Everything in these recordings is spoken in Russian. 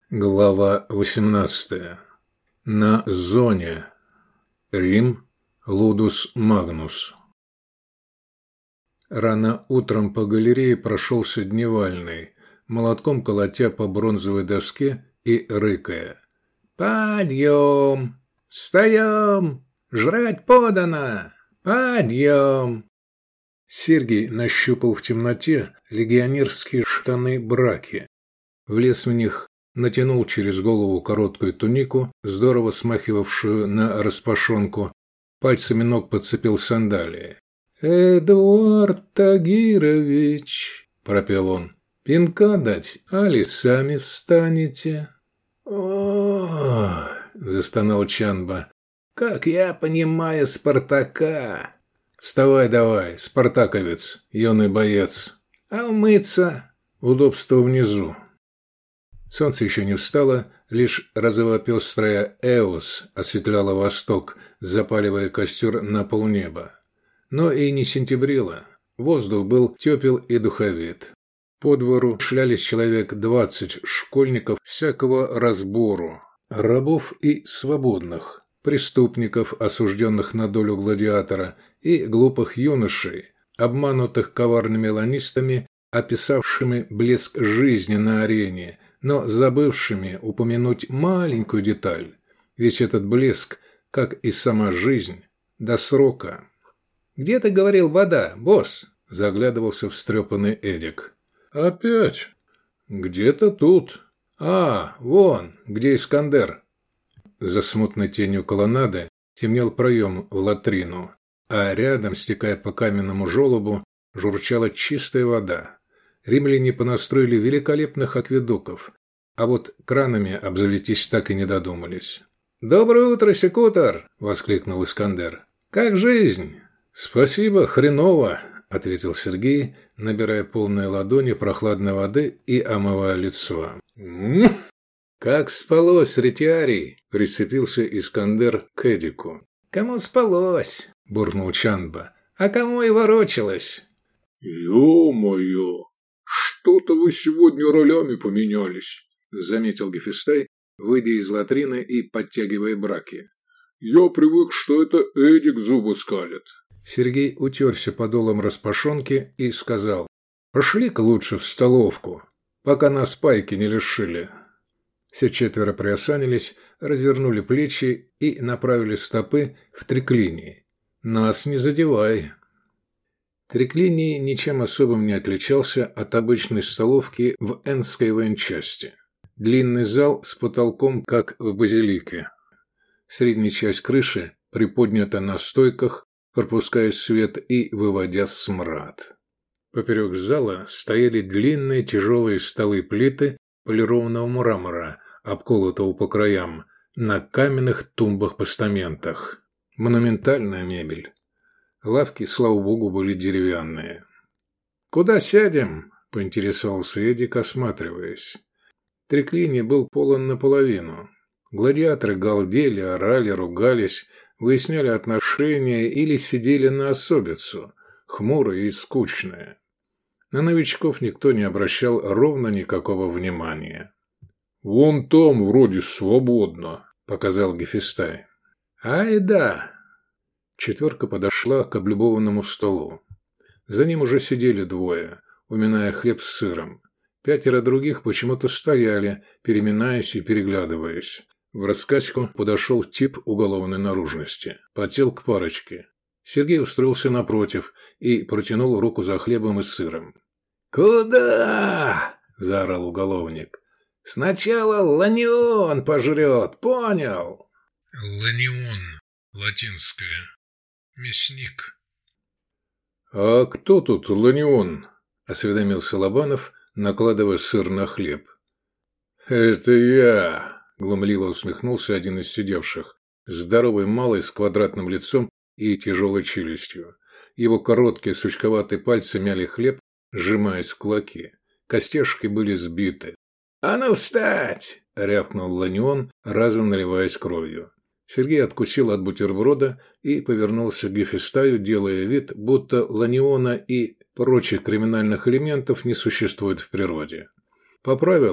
Глава 18. На зоне. Рим. Лудус Магнус. Рано утром по галерее прошелся Дневальный, молотком колотя по бронзовой доске и рыкая: «Подъем! Встаем! Жрать подано! Подъем!» Сергий нащупал в темноте легионерские штаны-браки, влез в них, натянул через голову короткую тунику, здорово смахивавшую на распашонку, пальцами ног подцепил сандалии. «Эдуард Тагирович», — пропел он, — «пинка дать, али сами встанете?» «О-о-о», — застонал Чанба, — «как я понимаю Спартака». «Вставай давай, спартаковец, юный боец. А умыться?» «Удобство внизу». Солнце еще не встало, лишь розово-пестрая Эос осветляла восток, запаливая костер на полнеба. Но и не сентябрило. Воздух был тепел и духовит. По двору шлялись человек 20 школьников всякого разбору, рабов и свободных, преступников, осужденных на долю гладиатора, и глупых юношей, обманутых коварными ланистами, описавшими блеск жизни на арене, но забывшими упомянуть маленькую деталь. Весь этот блеск, как и сама жизнь, до срока. «Где ты говорил вода, босс?» – заглядывался встрепанный Эдик. «Опять? Где-то тут. А, вон, где Искандер». За смутной тенью колоннады темнел проем в латрину, а рядом, стекая по каменному желобу, журчала чистая вода. Римляне понастроили великолепных акведуков, а вот кранами обзавестись так и не додумались. «Доброе утро, секутор!» – воскликнул Искандер. «Как жизнь?» «Спасибо, хреново!» – ответил Сергей, набирая полные ладони прохладной воды и омывая лицо. «Как спалось, ретиарий?» – прицепился Искандер к Эдику. «Кому спалось?» – буркнул Чанба. «А кому и ворочалось?» «Ё-моё! Что-то вы сегодня ролями поменялись», – заметил Гефестай, выйдя из латрины и подтягивая браки. «Я привык, что это Эдик зубы скалит». Сергей утерся подолом распашонки и сказал: «Пошли-ка лучше в столовку, пока нас пайки не лишили». Все четверо приосанились, развернули плечи и направили стопы в триклинии. «Нас не задевай». Триклиний ничем особым не отличался от обычной столовки в Эннской военчасти. Длинный зал с потолком, как в базилике. Средняя часть крыши приподнята на стойках, пропуская свет и выводя смрад. Поперек зала стояли длинные тяжелые столы-плиты полированного мрамора, обколотого по краям, на каменных тумбах-постаментах. Монументальная мебель. Лавки, слава богу, были деревянные. «Куда сядем?» – поинтересовался Эдик, осматриваясь. Триклиний был полон наполовину. Гладиаторы галдели, орали, ругались, выясняли отношения или сидели на особицу, хмурые и скучные. На новичков никто не обращал ровно никакого внимания. «Вон там вроде свободно», – показал Гефестай. «Ай да!» Четверка подошла к облюбованному столу. За ним уже сидели двое, уминая хлеб с сыром. 5 других почему-то стояли, переминаясь и переглядываясь. В раскачку подошел тип уголовной наружности. Подсел к парочке. Сергей устроился напротив и протянул руку за хлебом и сыром. «Куда?» – заорал уголовник. «Сначала Ланион пожрет, понял?» Ланион, латинское. Мясник. «А кто тут Ланион?» – осведомился Лобанов, накладывая сыр на хлеб. «Это я!» – глумливо усмехнулся один из сидевших, здоровый малый с квадратным лицом и тяжелой челюстью. Его короткие сучковатые пальцы мяли хлеб, сжимаясь в кулаки. Костяшки были сбиты. «А ну встать!» – рявкнул Ланион, разом наливаясь кровью. Сергей откусил от бутерброда и повернулся к Гефестаю, делая вид, будто Ланиона и прочих криминальных элементов не существует в природе. По правилу,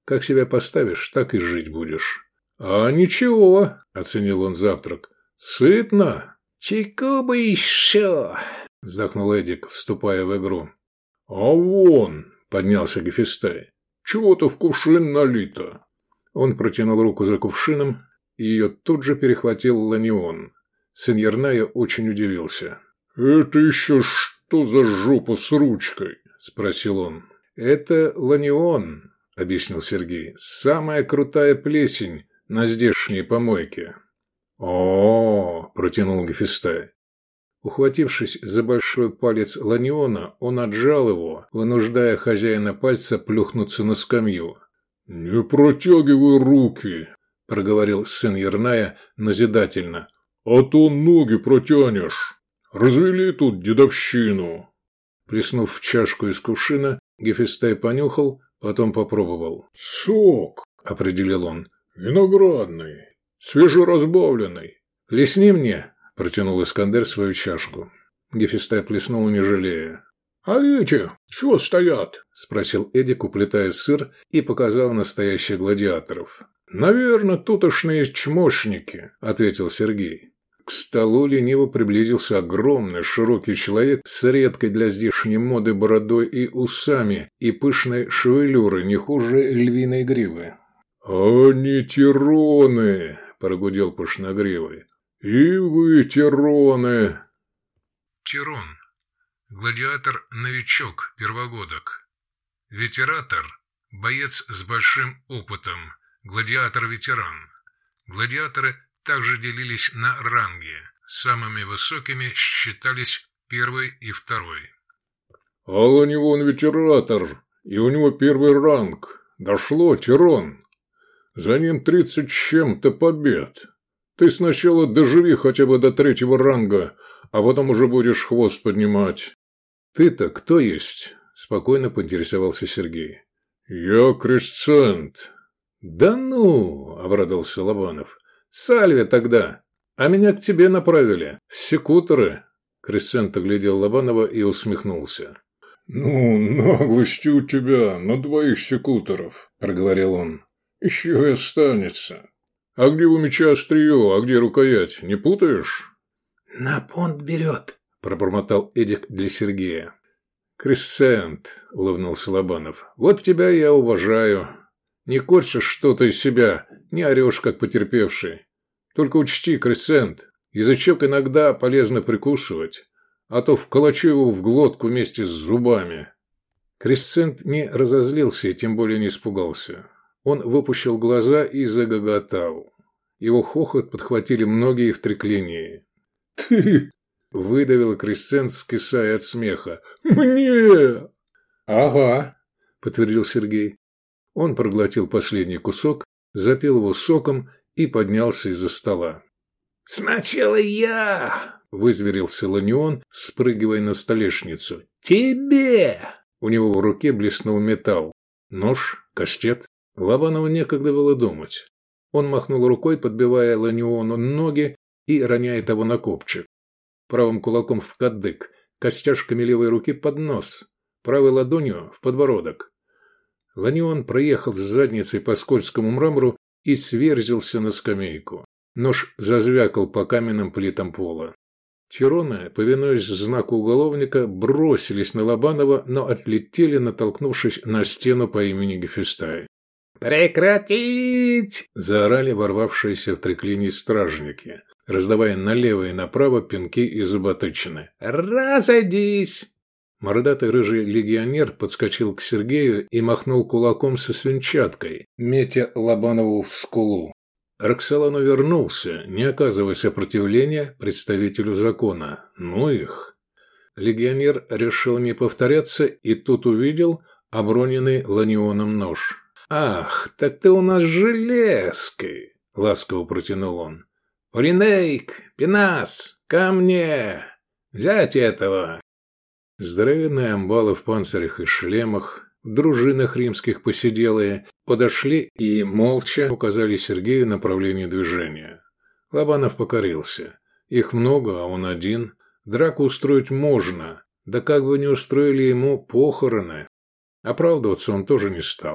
Как себя поставишь, так и жить будешь». «А ничего», – оценил он завтрак. «Сытно». «Чайку бы еще», – вздохнул Эдик, вступая в игру. «А вон», – поднялся Гефестай, – «чего-то в кувшин налито». Он протянул руку за кувшином, и ее тут же перехватил Ланион. Сын Ерная очень удивился. «Это еще что за жопа с ручкой?» – спросил он. «Это Ланион», – объяснил Сергей. «Самая крутая плесень на здешней помойке». «О-о-о!» – протянул Гефестай. Ухватившись за большой палец Ланиона, он отжал его, вынуждая хозяина пальца плюхнуться на скамью. «Не протягивай руки!» – проговорил сын Ерная назидательно. «А то ноги протянешь! Развели тут дедовщину!» Плеснув в чашку из кувшина, Гефестай понюхал, потом попробовал. «Сок!» – определил он. «Виноградный, свежеразбавленный». «Плесни мне!» – протянул Искандер свою чашку. Гефестай плеснул, не жалея. «А эти чего стоят?» – спросил Эдик, уплетая сыр, и показал настоящих гладиаторов. «Наверное, тутошние чмошники», – ответил Сергей. К столу лениво приблизился огромный широкий человек с редкой для здешней моды бородой и усами, и пышной шевелюрой, не хуже львиной гривы. «Они тироны!» – прогудел пышногривый. «И вы тироны!» Тирон. Гладиатор-новичок, первогодок. Ветератор – боец с большим опытом, гладиатор-ветеран. Гладиаторы также делились на ранги. Самыми высокими считались первый и второй. «А у него он ветератор, и у него первый ранг. Дошло, Тирон. За ним 30 с чем-то побед. Ты сначала доживи хотя бы до 3-го ранга, а потом уже будешь хвост поднимать». «Ты-то кто есть?» – спокойно поинтересовался Сергей. «Я Кресцент». «Да ну!» – обрадовался Лобанов. «Сальве тогда! А меня к тебе направили. В секуторы!» Кресцент оглядел Лобанова и усмехнулся. «Ну, наглости у тебя на 2 секуторов», – проговорил он. «Еще и останется. А где у меча острие, а где рукоять, не путаешь?» «На понт берет», – пробормотал Эдик для Сергея. «Кресцент», – улыбнулся Лобанов, – «вот тебя я уважаю. Не корчишь что-то из себя, не орешь, как потерпевший. Только учти, Кресцент, язычок иногда полезно прикусывать, а то вколочу его в глотку вместе с зубами». Кресцент не разозлился и тем более не испугался. Он выпучил глаза и загоготал. Его хохот подхватили многие в треклинии. «Ты!» – выдавил Кресцент, скисая от смеха. «Мне!» «Ага», – подтвердил Сергей. Он проглотил последний кусок, запил его соком и поднялся из-за стола. «Сначала я!» – вызверился Ланион, спрыгивая на столешницу. «Тебе!» У него в руке блеснул металл. Нож, кастет. Лобанову некогда было думать. Он махнул рукой, подбивая Ланиону ноги и роняя того на копчик. Правым кулаком в кадык, костяшками левой руки под нос, правой ладонью в подбородок. Ланион проехал с задницей по скользкому мрамору и сверзился на скамейку. Нож зазвякал по каменным плитам пола. Тироны, повинуясь знаку уголовника, бросились на Лобанова, но отлетели, натолкнувшись на стену по имени Гефестай. «Прекратить!» – заорали ворвавшиеся в треклинии стражники, раздавая налево и направо пинки и зуботычины. «Разойдись!» Мордатый рыжий легионер подскочил к Сергею и махнул кулаком со свинчаткой, метя Лобанову в скулу. Роксолан увернулся, не оказывая сопротивления представителю закона. Ну их! Легионер решил не повторяться и тут увидел оброненный Ланионом нож. «Ах, так ты у нас железкой!» – ласково протянул он. «Поринейк, Пенас, ко мне! Взять этого!» Здоровенные амбалы в панцирях и шлемах, в дружинах римских посиделые, подошли и молча указали Сергею направление движения. Лобанов покорился. Их много, а он один. Драку устроить можно, да как бы не устроили ему похороны. Оправдываться он тоже не стал.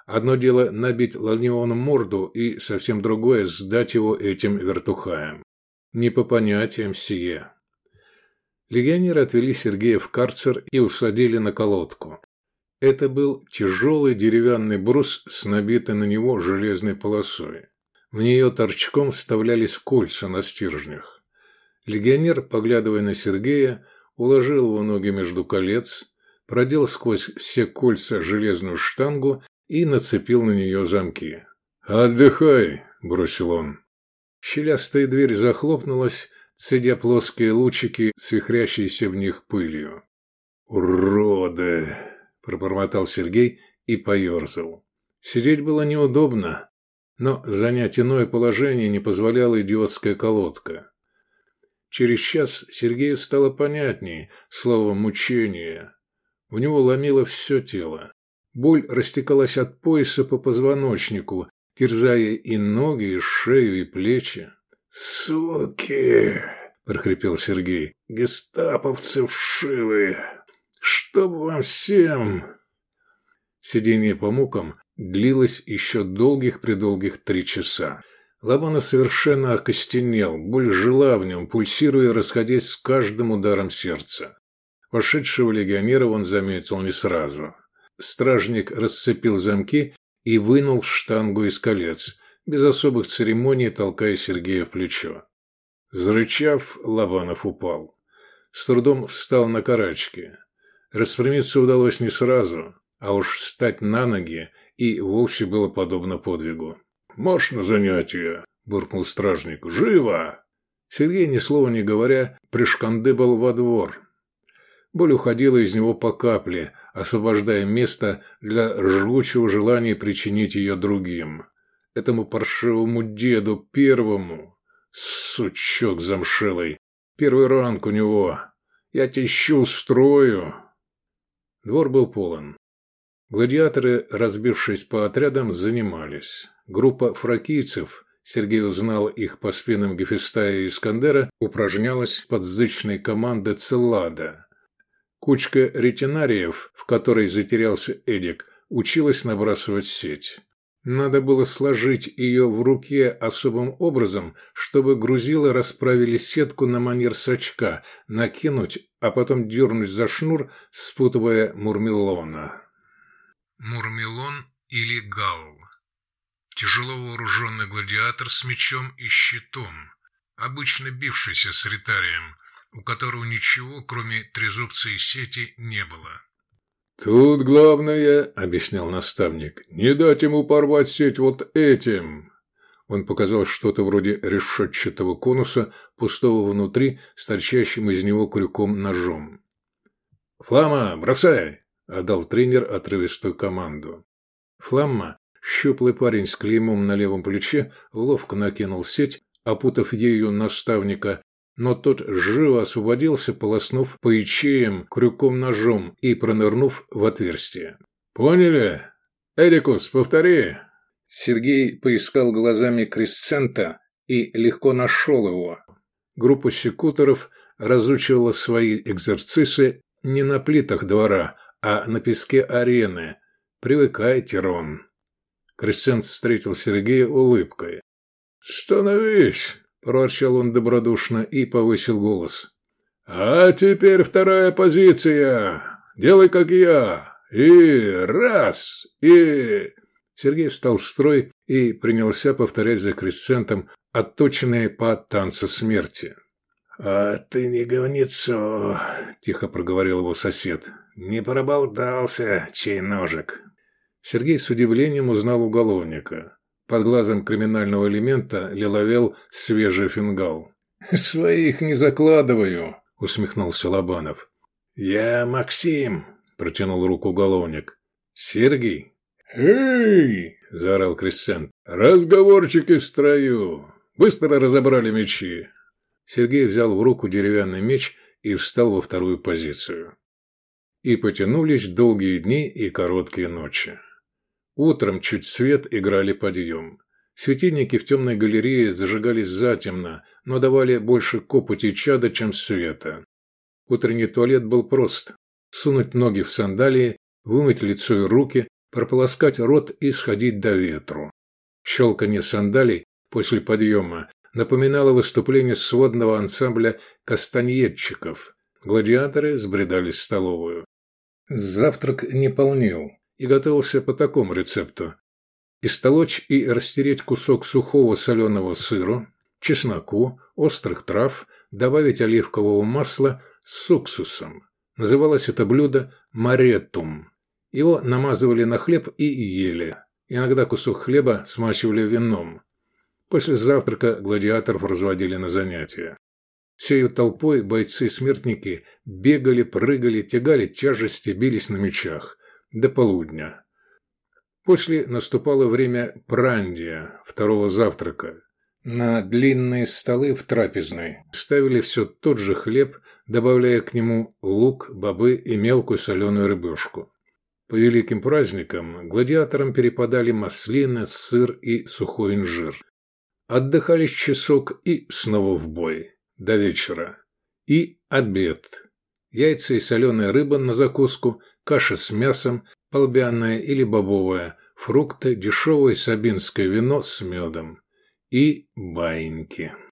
Одно дело набить Лариону морду, и совсем другое – сдать его этим вертухаям. Не по понятиям сие. Легионеры отвели Сергея в карцер и усадили на колодку. Это был тяжелый деревянный брус с набитой на него железной полосой. В нее торчком вставлялись кольца на стержнях. Легионер, поглядывая на Сергея, уложил его ноги между колец, продел сквозь все кольца железную штангу и нацепил на нее замки. «Отдыхай!» – бросил он. Щелястая дверь захлопнулась, цедя плоские лучики, свихрящиеся в них пылью. «Уроды!» – пробормотал Сергей и поерзал. Сидеть было неудобно, но занять иное положение не позволяла идиотская колодка. Через час Сергею стало понятнее слово «мучение». У него ломило все тело. Боль растекалась от пояса по позвоночнику, терзая и ноги, и шею, и плечи. «Суки!» – прохрипел Сергей. «Гестаповцы вшивые! Чтоб вам всем!» Сидение по мукам длилось еще долгих-предолгих 3 часа. Лобанов совершенно окостенел, боль жила в нем, пульсируя и расходясь с каждым ударом сердца. Вошедшего легионера он заметил не сразу. Стражник расцепил замки и вынул штангу из колец, без особых церемоний толкая Сергея в плечо. Зарычав, Лобанов упал. С трудом встал на карачки. Распрямиться удалось не сразу, а уж встать на ноги и вовсе было подобно подвигу. «Марш на занятия!» – буркнул стражник. «Живо!» Сергей, ни слова не говоря, пришкандыбал во двор. Боль уходила из него по капле, освобождая место для жгучего желания причинить ее другим. Этому паршивому деду первому. Сучок замшелый. Первый ранг у него. Я тещу устрою. Двор был полон. Гладиаторы, разбившись по отрядам, занимались. Группа фракийцев, Сергей узнал их по спинам Гефестая и Искандера, упражнялась под зычной командой Целлада. Кучка ретинариев, в которой затерялся Эдик, училась набрасывать сеть. Надо было сложить ее в руке особым образом, чтобы грузилы расправили сетку на манер сачка, накинуть, а потом дернуть за шнур, спутывая мурмелона. Мурмелон или галл. Тяжело вооруженный гладиатор с мечом и щитом, обычно бившийся с ретарием, у которого ничего, кроме трезубца и сети, не было. «Тут главное, — объяснял наставник, — не дать ему порвать сеть вот этим». Он показал что-то вроде решетчатого конуса, пустого внутри, с торчащим из него крюком ножом. «Фламма, бросай!» — отдал тренер отрывистую команду. Фламма, щуплый парень с клеймом на левом плече, ловко накинул сеть, опутав ею наставника, но тот живо освободился, полоснув по ячеям крюком-ножом и пронырнув в отверстие. «Поняли? Эдикус, повтори!» Сергей поискал глазами Кресцента и легко нашел его. Группа секуторов разучивала свои экзерцисы не на плитах двора, а на песке арены. «Привыкай, Тирон!» Кресцент встретил Сергея улыбкой. «Становись!» – проворчал он добродушно и повысил голос. «А теперь вторая позиция! Делай, как я! И раз! И...» Сергей встал в строй и принялся повторять за Кресцентом отточенные по танцу смерти. «А ты не говнецо!» – тихо проговорил его сосед. «Не проболтался, чей ножик!» Сергей с удивлением узнал уголовника. Под глазом криминального элемента лиловел свежий фингал. «Своих не закладываю», – усмехнулся Лобанов. «Я Максим», – протянул руку уголовник. «Сергей?» «Эй!» – заорал Кресцент. «Разговорчики в строю! Быстро разобрали мечи!» Сергей взял в руку деревянный меч и встал во вторую позицию. И потянулись долгие дни и короткие ночи. Утром чуть свет играли подъем. Светильники в темной галерее зажигались затемно, но давали больше копоти и чада, чем света. Утренний туалет был прост. Сунуть ноги в сандалии, вымыть лицо и руки, прополоскать рот и сходить до ветру. Щелканье сандалий после подъема напоминало выступление сводного ансамбля кастаньетчиков. Гладиаторы сбредали в столовую. Завтрак не полнил и готовился по такому рецепту. Истолочь и растереть кусок сухого соленого сыра, чесноку, острых трав, добавить оливкового масла с уксусом. Называлось это блюдо «маретум». Его намазывали на хлеб и ели. Иногда кусок хлеба смачивали вином. После завтрака гладиаторов разводили на занятия. Всею толпой бойцы-смертники бегали, прыгали, тягали тяжести, бились на мечах. До полудня. После наступало время прандия, второго завтрака. На длинные столы в трапезной ставили все тот же хлеб, добавляя к нему лук, бобы и мелкую соленую рыбешку. По великим праздникам гладиаторам перепадали маслины, сыр и сухой инжир. Отдыхали часок и снова в бой. До вечера. И обед. Яйца и соленая рыба на закуску, каша с мясом, полбянная или бобовая, фрукты, дешевое сабинское вино с медом. И баиньки.